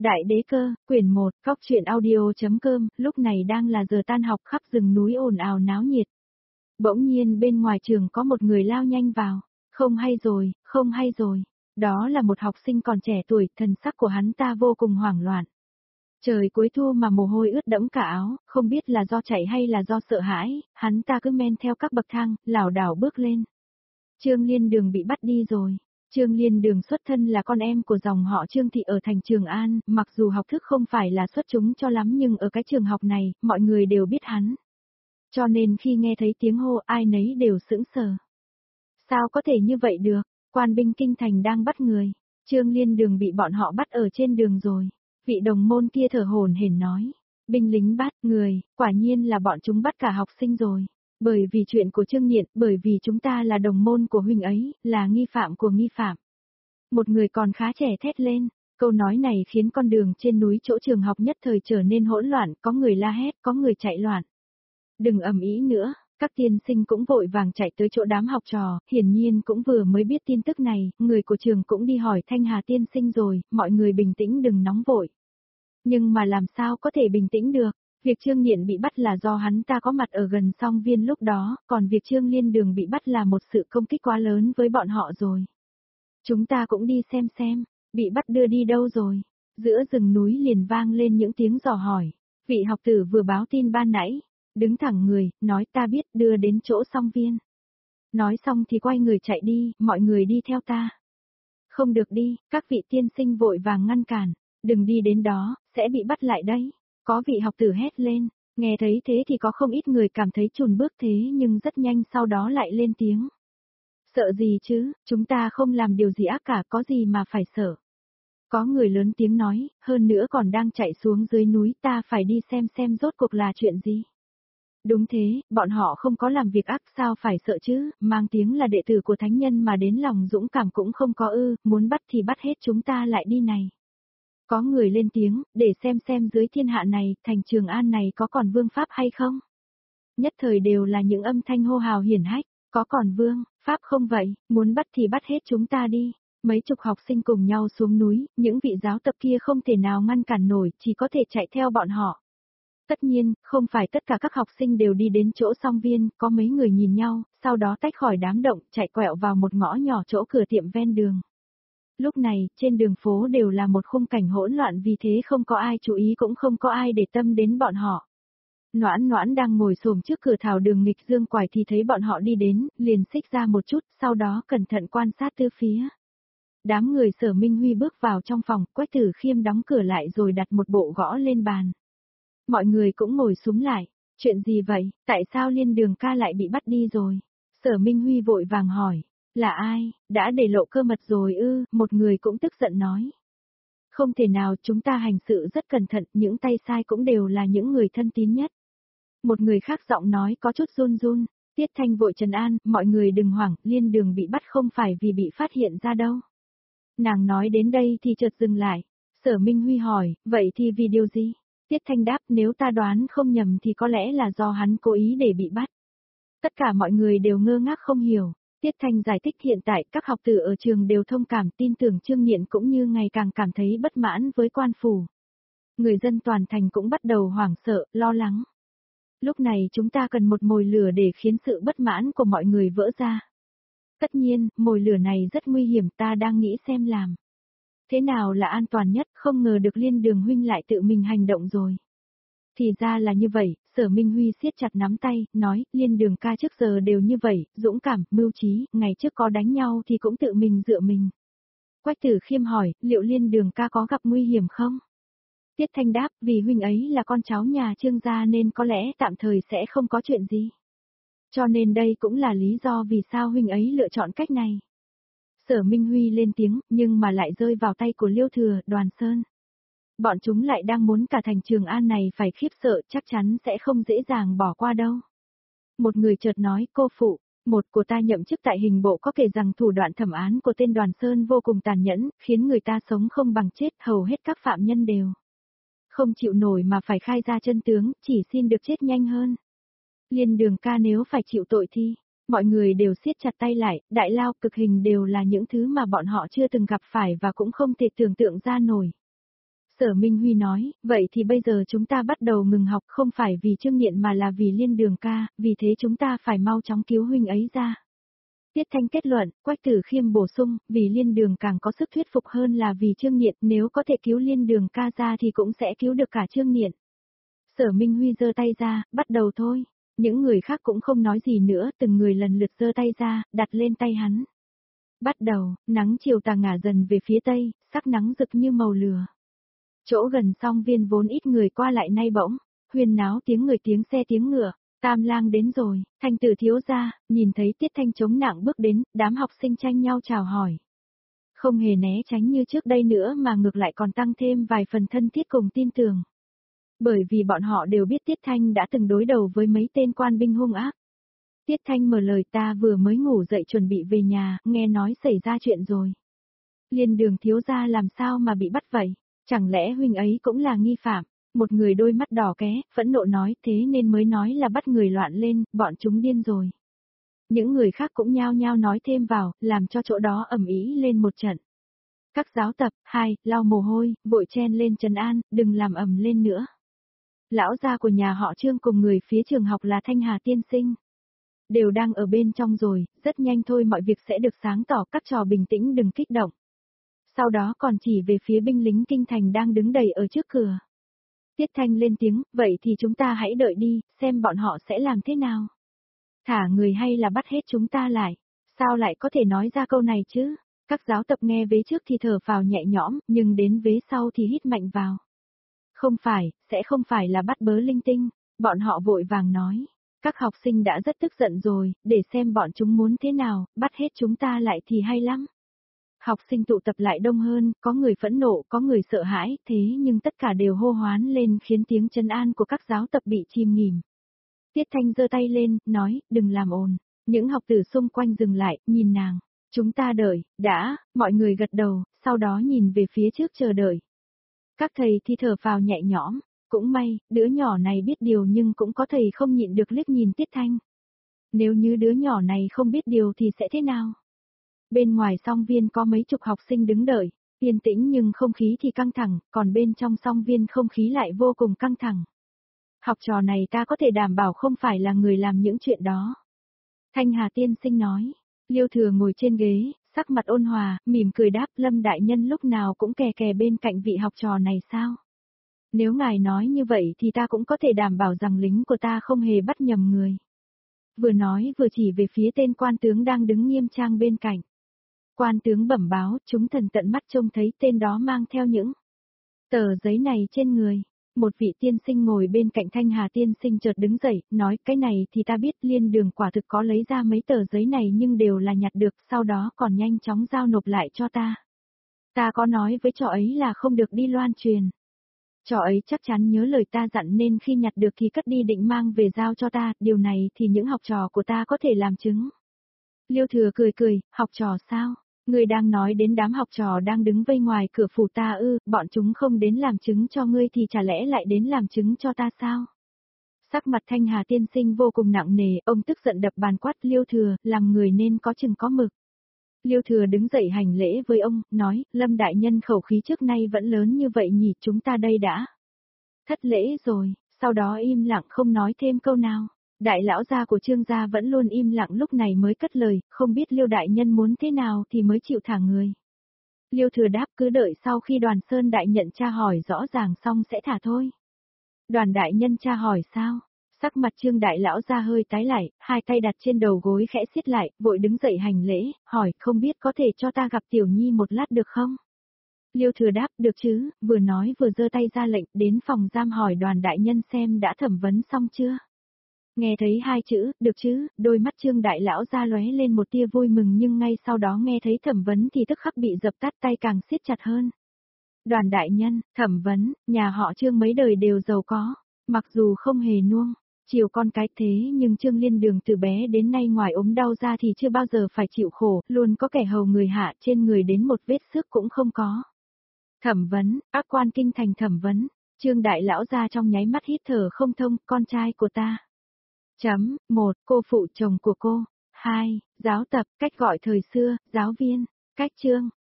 Đại đế cơ, quyển 1, Cóc truyện audio.com, lúc này đang là giờ tan học khắp rừng núi ồn ào náo nhiệt. Bỗng nhiên bên ngoài trường có một người lao nhanh vào. Không hay rồi, không hay rồi. Đó là một học sinh còn trẻ tuổi, thần sắc của hắn ta vô cùng hoảng loạn. Trời cuối thu mà mồ hôi ướt đẫm cả áo, không biết là do chạy hay là do sợ hãi, hắn ta cứ men theo các bậc thang, lảo đảo bước lên. Trương Liên Đường bị bắt đi rồi. Trương Liên Đường xuất thân là con em của dòng họ Trương Thị ở thành Trường An, mặc dù học thức không phải là xuất chúng cho lắm nhưng ở cái trường học này, mọi người đều biết hắn. Cho nên khi nghe thấy tiếng hô ai nấy đều sững sờ. Sao có thể như vậy được, quan binh kinh thành đang bắt người, Trương Liên Đường bị bọn họ bắt ở trên đường rồi. Vị đồng môn kia thở hổn hển nói, binh lính bắt người, quả nhiên là bọn chúng bắt cả học sinh rồi. Bởi vì chuyện của Trương Niệm, bởi vì chúng ta là đồng môn của huynh ấy, là nghi phạm của nghi phạm. Một người còn khá trẻ thét lên, câu nói này khiến con đường trên núi chỗ trường học nhất thời trở nên hỗn loạn, có người la hét, có người chạy loạn. Đừng ầm ĩ nữa, các tiên sinh cũng vội vàng chạy tới chỗ đám học trò, hiển nhiên cũng vừa mới biết tin tức này, người của trường cũng đi hỏi Thanh Hà tiên sinh rồi, mọi người bình tĩnh đừng nóng vội. Nhưng mà làm sao có thể bình tĩnh được? Việc Trương Niệm bị bắt là do hắn ta có mặt ở gần Song Viên lúc đó, còn việc Trương Liên Đường bị bắt là một sự công kích quá lớn với bọn họ rồi. Chúng ta cũng đi xem, bị bắt đưa đi đâu rồi? Giữa rừng núi liền vang lên những tiếng dò hỏi. Vị học tử vừa báo tin ban nãy, đứng thẳng người, nói ta biết đưa đến chỗ Song Viên. Nói xong thì quay người chạy đi, mọi người đi theo ta. Không được đi, các vị tiên sinh vội vàng ngăn cản, đừng đi đến đó, sẽ bị bắt lại đấy. Có vị học tử hét lên, nghe thấy thế thì có không ít người cảm thấy chùn bước thế nhưng rất nhanh sau đó lại lên tiếng. Sợ gì chứ, chúng ta không làm điều gì ác cả, có gì mà phải sợ. Có người lớn tiếng nói, hơn nữa còn đang chạy xuống dưới núi, ta phải đi xem rốt cuộc là chuyện gì. Đúng thế, bọn họ không có làm việc ác sao phải sợ chứ, mang tiếng là đệ tử của thánh nhân mà đến lòng dũng cảm cũng không có ư, muốn bắt thì bắt hết chúng ta lại đi này. Có người lên tiếng, để xem dưới thiên hạ này, thành Trường An này có còn vương pháp hay không? Nhất thời đều là những âm thanh hô hào hiển hách, có còn vương, pháp không vậy, muốn bắt thì bắt hết chúng ta đi. Mấy chục học sinh cùng nhau xuống núi, những vị giáo tập kia không thể nào ngăn cản nổi, chỉ có thể chạy theo bọn họ. Tất nhiên, không phải tất cả các học sinh đều đi đến chỗ Song Viên, có mấy người nhìn nhau, sau đó tách khỏi đám động, chạy quẹo vào một ngõ nhỏ chỗ cửa tiệm ven đường. Lúc này, trên đường phố đều là một khung cảnh hỗn loạn vì thế không có ai chú ý cũng không có ai để tâm đến bọn họ. Noãn Noãn đang ngồi xổm trước cửa thảo đường nghịch dương quải thì thấy bọn họ đi đến, liền xích ra một chút, sau đó cẩn thận quan sát tư phía. Đám người Sở Minh Huy bước vào trong phòng, Quách Tử Khiêm đóng cửa lại rồi đặt một bộ gõ lên bàn. Mọi người cũng ngồi xuống lại, chuyện gì vậy, tại sao Liên Đường ca lại bị bắt đi rồi? Sở Minh Huy vội vàng hỏi. Là ai, đã để lộ cơ mật rồi ư, một người cũng tức giận nói. Không thể nào, chúng ta hành sự rất cẩn thận, những tay sai cũng đều là những người thân tín nhất. Một người khác giọng nói có chút run run, Tiết Thanh vội trấn an, mọi người đừng hoảng, Liên Đường bị bắt không phải vì bị phát hiện ra đâu. Nàng nói đến đây thì chợt dừng lại, Sở Minh Huy hỏi, vậy thì vì điều gì? Tiết Thanh đáp, nếu ta đoán không nhầm thì có lẽ là do hắn cố ý để bị bắt. Tất cả mọi người đều ngơ ngác không hiểu. Tiết Thanh giải thích hiện tại các học tử ở trường đều thông cảm tin tưởng Trương Niệm cũng như ngày càng cảm thấy bất mãn với quan phủ. Người dân toàn thành cũng bắt đầu hoảng sợ, lo lắng. Lúc này chúng ta cần một mồi lửa để khiến sự bất mãn của mọi người vỡ ra. Tất nhiên, mồi lửa này rất nguy hiểm, ta đang nghĩ xem làm. Thế nào là an toàn nhất, không ngờ được Liên Đường huynh lại tự mình hành động rồi. Thì ra là như vậy, Sở Minh Huy siết chặt nắm tay, nói, Liên Đường ca trước giờ đều như vậy, dũng cảm, mưu trí, ngày trước có đánh nhau thì cũng tự mình dựa mình. Quách Tử Khiêm hỏi, liệu Liên Đường ca có gặp nguy hiểm không? Tiết Thanh đáp, vì huynh ấy là con cháu nhà Trương gia nên có lẽ tạm thời sẽ không có chuyện gì. Cho nên đây cũng là lý do vì sao huynh ấy lựa chọn cách này. Sở Minh Huy lên tiếng, nhưng mà lại rơi vào tay của Liêu Thừa, Đoàn Sơn. Bọn chúng lại đang muốn cả thành Trường An này phải khiếp sợ, chắc chắn sẽ không dễ dàng bỏ qua đâu. Một người chợt nói, cô phụ, một của ta nhậm chức tại hình bộ có kể rằng thủ đoạn thẩm án của tên Đoàn Sơn vô cùng tàn nhẫn, khiến người ta sống không bằng chết, hầu hết các phạm nhân đều không chịu nổi mà phải khai ra chân tướng, chỉ xin được chết nhanh hơn. Liên Đường ca nếu phải chịu tội thì, mọi người đều siết chặt tay lại, đại lao cực hình đều là những thứ mà bọn họ chưa từng gặp phải và cũng không thể tưởng tượng ra nổi. Sở Minh Huy nói, vậy thì bây giờ chúng ta bắt đầu ngừng học không phải vì Trương Nghiện mà là vì Liên Đường ca, vì thế chúng ta phải mau chóng cứu huynh ấy ra. Tiết Thanh kết luận, Quách Tử Khiêm bổ sung, vì Liên Đường càng có sức thuyết phục hơn là vì Trương Nghiện, nếu có thể cứu Liên Đường ca ra thì cũng sẽ cứu được cả Trương Nghiện. Sở Minh Huy giơ tay ra, bắt đầu thôi. Những người khác cũng không nói gì nữa, từng người lần lượt giơ tay ra, đặt lên tay hắn. Bắt đầu, nắng chiều tà ngả dần về phía tây, sắc nắng rực như màu lửa. Chỗ gần Song Viên vốn ít người qua lại nay bỗng, huyên náo tiếng người tiếng xe tiếng ngựa, Tam Lang đến rồi, Thanh Tử thiếu gia, nhìn thấy Tiết Thanh chống nặng bước đến, đám học sinh tranh nhau chào hỏi. Không hề né tránh như trước đây nữa mà ngược lại còn tăng thêm vài phần thân thiết cùng tin tưởng. Bởi vì bọn họ đều biết Tiết Thanh đã từng đối đầu với mấy tên quan binh hung ác. Tiết Thanh mở lời ta vừa mới ngủ dậy chuẩn bị về nhà, nghe nói xảy ra chuyện rồi. Liên Đường thiếu gia làm sao mà bị bắt vậy? Chẳng lẽ huynh ấy cũng là nghi phạm? Một người đôi mắt đỏ ké, phẫn nộ nói thế nên mới nói là bắt người loạn lên, bọn chúng điên rồi. Những người khác cũng nhao nhao nói thêm vào, làm cho chỗ đó ầm ĩ lên một trận. Các giáo tập, lau mồ hôi, vội chen lên trấn an, đừng làm ầm lên nữa. Lão gia của nhà họ Trương cùng người phía trường học là Thanh Hà tiên sinh. Đều đang ở bên trong rồi, rất nhanh thôi mọi việc sẽ được sáng tỏ, các trò bình tĩnh đừng kích động. Sau đó còn chỉ về phía binh lính kinh thành đang đứng đầy ở trước cửa. Tiết Thanh lên tiếng, vậy thì chúng ta hãy đợi đi, xem bọn họ sẽ làm thế nào. Thả người hay là bắt hết chúng ta lại, sao lại có thể nói ra câu này chứ? Các giáo tập nghe vế trước thì thở phào nhẹ nhõm, nhưng đến vế sau thì hít mạnh vào. Không phải, sẽ không phải là bắt bớ linh tinh, bọn họ vội vàng nói. Các học sinh đã rất tức giận rồi, để xem bọn chúng muốn thế nào, bắt hết chúng ta lại thì hay lắm. Học sinh tụ tập lại đông hơn, có người phẫn nộ, có người sợ hãi, thế nhưng tất cả đều hô hoán lên khiến tiếng trấn an của các giáo tập bị chìm nghỉm. Tiết Thanh giơ tay lên, nói, đừng làm ồn. Những học tử xung quanh dừng lại, nhìn nàng. Chúng ta đợi, đã, mọi người gật đầu, sau đó nhìn về phía trước chờ đợi. Các thầy thì thở phào nhẹ nhõm, cũng may, đứa nhỏ này biết điều nhưng cũng có thầy không nhịn được liếc nhìn Tiết Thanh. Nếu như đứa nhỏ này không biết điều thì sẽ thế nào? Bên ngoài Song Viên có mấy chục học sinh đứng đợi, yên tĩnh nhưng không khí thì căng thẳng, còn bên trong Song Viên không khí lại vô cùng căng thẳng. Học trò này ta có thể đảm bảo không phải là người làm những chuyện đó. Thanh Hà tiên sinh nói, Liêu Thừa ngồi trên ghế, sắc mặt ôn hòa, mỉm cười đáp Lâm đại nhân lúc nào cũng kè kè bên cạnh vị học trò này sao? Nếu ngài nói như vậy thì ta cũng có thể đảm bảo rằng lính của ta không hề bắt nhầm người. Vừa nói vừa chỉ về phía tên quan tướng đang đứng nghiêm trang bên cạnh. Quan tướng bẩm báo, chúng thần tận mắt trông thấy tên đó mang theo những tờ giấy này trên người. Một vị tiên sinh ngồi bên cạnh Thanh Hà tiên sinh chợt đứng dậy, nói cái này thì ta biết Liên Đường quả thực có lấy ra mấy tờ giấy này nhưng đều là nhặt được, sau đó còn nhanh chóng giao nộp lại cho ta. Ta có nói với trò ấy là không được đi loan truyền. Trò ấy chắc chắn nhớ lời ta dặn nên khi nhặt được thì cất đi định mang về giao cho ta, điều này thì những học trò của ta có thể làm chứng. Liêu Thừa cười cười, học trò sao? Ngươi đang nói đến đám học trò đang đứng vây ngoài cửa phủ ta ư, bọn chúng không đến làm chứng cho ngươi thì chả lẽ lại đến làm chứng cho ta sao? Sắc mặt Thanh Hà tiên sinh vô cùng nặng nề, ông tức giận đập bàn quát Liêu Thừa, làm người nên có chừng có mực. Liêu Thừa đứng dậy hành lễ với ông, nói, Lâm đại nhân khẩu khí trước nay vẫn lớn như vậy nhỉ, chúng ta đây đã thất lễ rồi, sau đó im lặng không nói thêm câu nào. Đại lão gia của Trương gia vẫn luôn im lặng lúc này mới cất lời, không biết Liêu đại nhân muốn thế nào thì mới chịu thả người. Liêu Thừa đáp cứ đợi sau khi Đoàn Sơn đại nhận tra hỏi rõ ràng xong sẽ thả thôi. Đoàn đại nhân tra hỏi sao? Sắc mặt Trương đại lão gia hơi tái lại, hai tay đặt trên đầu gối khẽ siết lại, vội đứng dậy hành lễ, hỏi không biết có thể cho ta gặp Tiểu Nhi một lát được không? Liêu Thừa đáp được chứ, vừa nói vừa giơ tay ra lệnh đến phòng giam hỏi Đoàn đại nhân xem đã thẩm vấn xong chưa. Nghe thấy hai chữ, được chứ, đôi mắt Trương đại lão ra lóe lên một tia vui mừng nhưng ngay sau đó nghe thấy thẩm vấn thì tức khắc bị dập tắt, tay càng siết chặt hơn. Đoàn đại nhân, thẩm vấn, nhà họ Trương mấy đời đều giàu có, mặc dù không hề nuông chiều con cái thế nhưng Trương Liên Đường từ bé đến nay ngoài ốm đau ra thì chưa bao giờ phải chịu khổ, luôn có kẻ hầu người hạ, trên người đến một vết xước cũng không có. Thẩm vấn, các quan kinh thành thẩm vấn, Trương đại lão ra trong nháy mắt hít thở không thông, con trai của ta. 1. Cô phụ chồng của cô. 2. Giáo tập, cách gọi thời xưa, giáo viên. Cách chương.